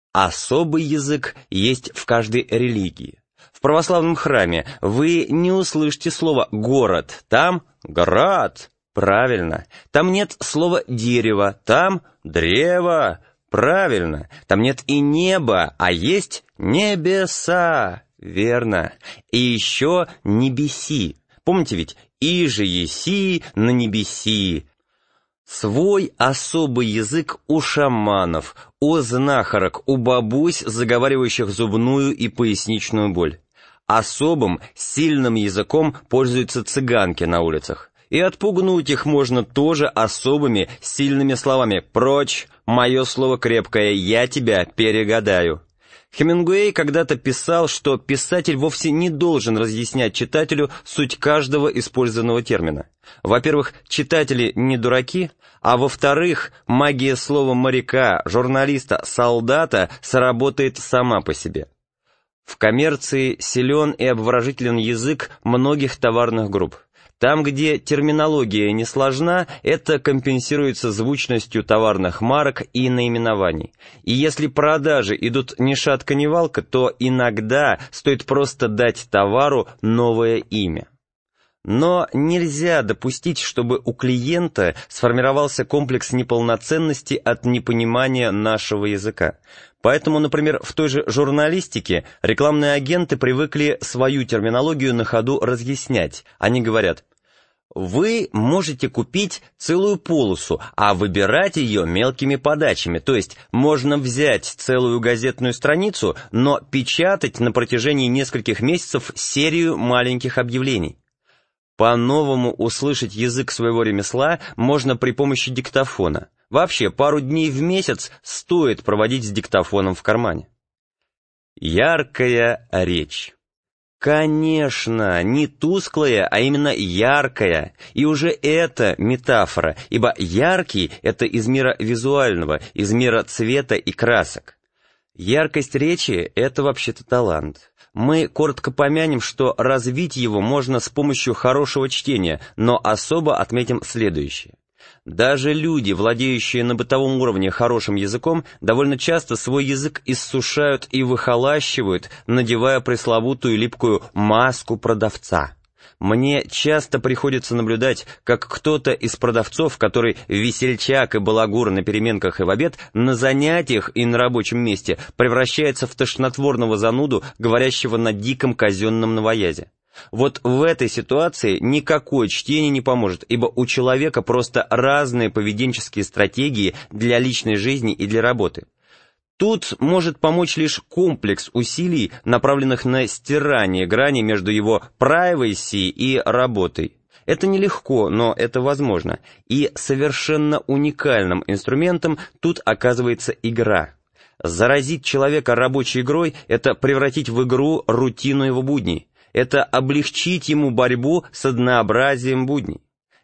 Особый язык есть в каждой религии. В православном храме вы не услышите слово «город», там «град». Правильно. Там нет слова «дерево», там «древо». Правильно. Там нет и неба, а есть небеса. Верно. И еще небеси. Помните ведь «иже еси на небеси». Свой особый язык у шаманов, у знахарок, у бабусь, заговаривающих зубную и поясничную боль. Особым, сильным языком пользуются цыганки на улицах. И отпугнуть их можно тоже особыми, сильными словами. «Прочь, мое слово крепкое, я тебя перегадаю». Хемингуэй когда-то писал, что писатель вовсе не должен разъяснять читателю суть каждого использованного термина. Во-первых, читатели не дураки, а во-вторых, магия слова моряка, журналиста, солдата сработает сама по себе. В коммерции силен и обворожителен язык многих товарных групп. Там, где терминология не сложна, это компенсируется звучностью товарных марок и наименований. И если продажи идут ни шатка ни валка, то иногда стоит просто дать товару новое имя. Но нельзя допустить, чтобы у клиента сформировался комплекс неполноценности от непонимания нашего языка. Поэтому, например, в той же журналистике рекламные агенты привыкли свою терминологию на ходу разъяснять. Они говорят: вы можете купить целую полосу, а выбирать ее мелкими подачами, то есть можно взять целую газетную страницу, но печатать на протяжении нескольких месяцев серию маленьких объявлений. По-новому услышать язык своего ремесла можно при помощи диктофона. Вообще, пару дней в месяц стоит проводить с диктофоном в кармане. Яркая речь. Конечно, не тусклая, а именно яркая. И уже это метафора, ибо яркий — это из мира визуального, из мира цвета и красок. Яркость речи — это вообще-то талант. Мы коротко помянем, что развить его можно с помощью хорошего чтения, но особо отметим следующее. Даже люди, владеющие на бытовом уровне хорошим языком, довольно часто свой язык иссушают и выхолащивают, надевая пресловутую липкую маску продавца. Мне часто приходится наблюдать, как кто-то из продавцов, который весельчак и балагур на переменках и в обед, на занятиях и на рабочем месте превращается в тошнотворного зануду, говорящего на диком казенном новоязе. Вот в этой ситуации никакое чтение не поможет, ибо у человека просто разные поведенческие стратегии для личной жизни и для работы. Тут может помочь лишь комплекс усилий, направленных на стирание грани между его privacy и работой. Это нелегко, но это возможно. И совершенно уникальным инструментом тут оказывается игра. Заразить человека рабочей игрой — это превратить в игру рутину его будней. Это облегчить ему борьбу с однообразием будней.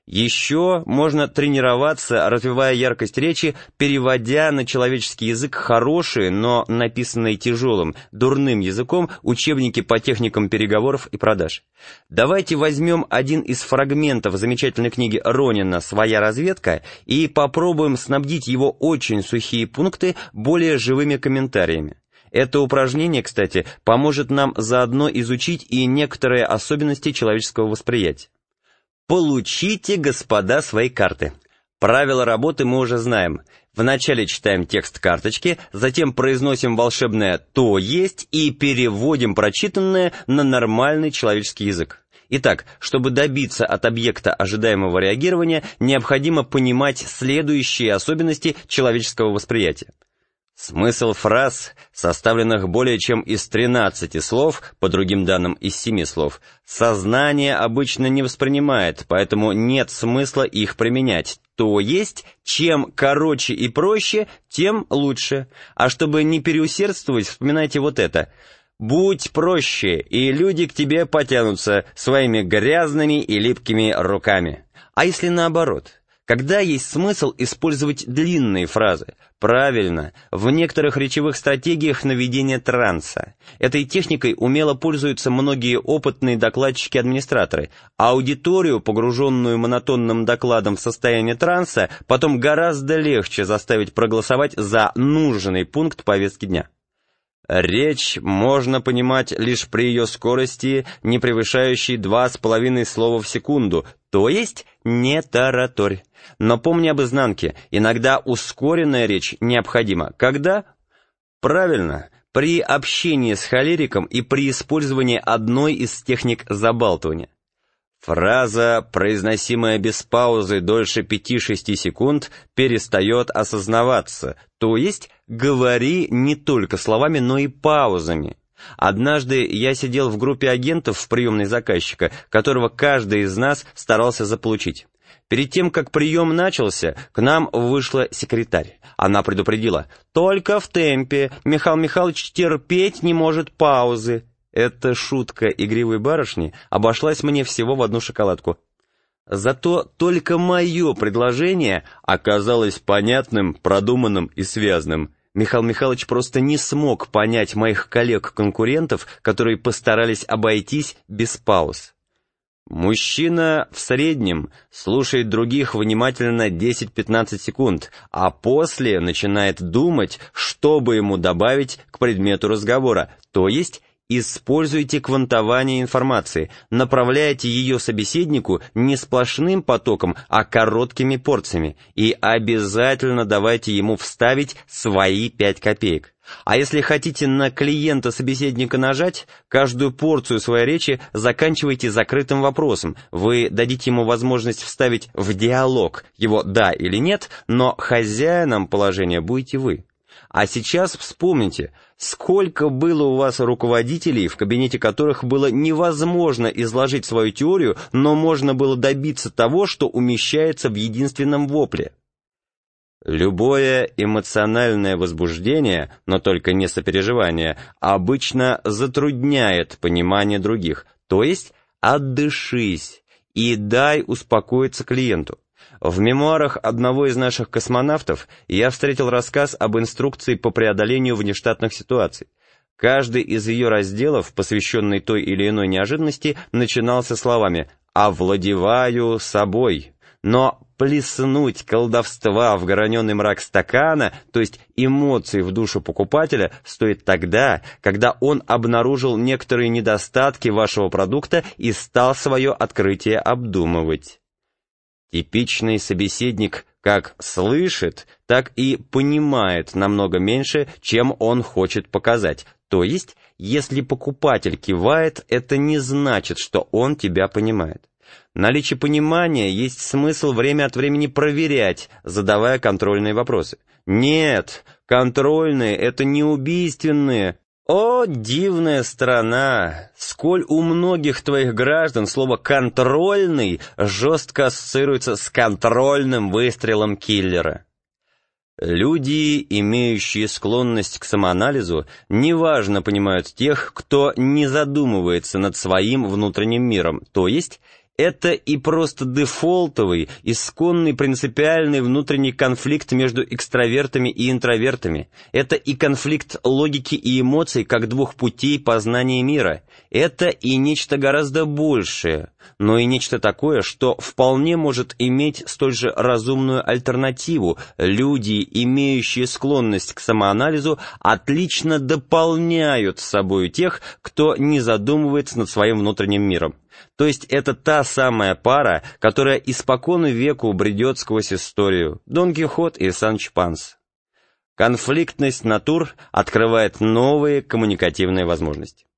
Еще можно тренироваться, развивая яркость речи, переводя на человеческий язык хорошие, но написанные тяжелым, дурным языком учебники по техникам переговоров и продаж. Давайте возьмем один из фрагментов замечательной книги Ронина «Своя разведка» и попробуем снабдить его очень сухие пункты более живыми комментариями. Это упражнение, кстати, поможет нам заодно изучить и некоторые особенности человеческого восприятия. Получите, господа, свои карты. Правила работы мы уже знаем. Вначале читаем текст карточки, затем произносим волшебное «то есть» и переводим прочитанное на нормальный человеческий язык. Итак, чтобы добиться от объекта ожидаемого реагирования, необходимо понимать следующие особенности человеческого восприятия. Смысл фраз, составленных более чем из 13 слов, по другим данным из 7 слов, сознание обычно не воспринимает, поэтому нет смысла их применять. То есть, чем короче и проще, тем лучше. А чтобы не переусердствовать, вспоминайте вот это. «Будь проще, и люди к тебе потянутся своими грязными и липкими руками». А если наоборот? Когда есть смысл использовать длинные фразы? Правильно, в некоторых речевых стратегиях наведения транса. Этой техникой умело пользуются многие опытные докладчики-администраторы. Аудиторию, погруженную монотонным докладом в состояние транса, потом гораздо легче заставить проголосовать за нужный пункт повестки дня. Речь можно понимать лишь при ее скорости, не превышающей 2,5 слова в секунду, то есть не тараторь. Но помни об изнанке, иногда ускоренная речь необходима. Когда? Правильно, при общении с холериком и при использовании одной из техник забалтывания. Фраза, произносимая без паузы дольше 5-6 секунд, перестает осознаваться, то есть говори не только словами, но и паузами. Однажды я сидел в группе агентов в приемной заказчика, которого каждый из нас старался заполучить. Перед тем, как прием начался, к нам вышла секретарь. Она предупредила: «Только в темпе, Михаил Михайлович терпеть не может паузы». Эта шутка игривой барышни обошлась мне всего в 1 шоколадку. Зато только мое предложение оказалось понятным, продуманным и связным. Михаил Михайлович просто не смог понять моих коллег-конкурентов, которые постарались обойтись без пауз. Мужчина в среднем слушает других внимательно 10-15 секунд, а после начинает думать, что бы ему добавить к предмету разговора, то есть используйте квантование информации, направляйте ее собеседнику не сплошным потоком, а короткими порциями, и обязательно давайте ему вставить свои 5 копеек. А если хотите на клиента собеседника нажать, каждую порцию своей речи заканчивайте закрытым вопросом. Вы дадите ему возможность вставить в диалог его «да» или «нет», но хозяином положения будете вы. А сейчас вспомните, сколько было у вас руководителей, в кабинете которых было невозможно изложить свою теорию, но можно было добиться того, что умещается в единственном вопле. Любое эмоциональное возбуждение, но только не сопереживание, обычно затрудняет понимание других, то есть отдышись и дай успокоиться клиенту. В мемуарах одного из наших космонавтов я встретил рассказ об инструкции по преодолению внештатных ситуаций. Каждый из ее разделов, посвященный той или иной неожиданности, начинался словами «овладеваю собой». Но плеснуть колдовства в граненый мрак стакана, то есть эмоции в душу покупателя, стоит тогда, когда он обнаружил некоторые недостатки вашего продукта и стал свое открытие обдумывать. Типичный собеседник как слышит, так и понимает намного меньше, чем он хочет показать. То есть, если покупатель кивает, это не значит, что он тебя понимает. Наличие понимания есть смысл время от времени проверять, задавая контрольные вопросы. Нет, контрольные — это не убийственные. О, дивная страна! Сколь у многих твоих граждан слово «контрольный» жестко ассоциируется с контрольным выстрелом киллера. Люди, имеющие склонность к самоанализу, неважно понимают тех, кто не задумывается над своим внутренним миром, то есть это и просто дефолтовый, исконный принципиальный внутренний конфликт между экстравертами и интровертами. Это и конфликт логики и эмоций как двух путей познания мира. Это и нечто гораздо большее, но и нечто такое, что вполне может иметь столь же разумную альтернативу. Люди, имеющие склонность к самоанализу, отлично дополняют с собой тех, кто не задумывается над своим внутренним миром. То есть это та самая пара, которая испокон веку бредет сквозь историю. Дон Кихот и Санчо Панса. Конфликтность натур открывает новые коммуникативные возможности.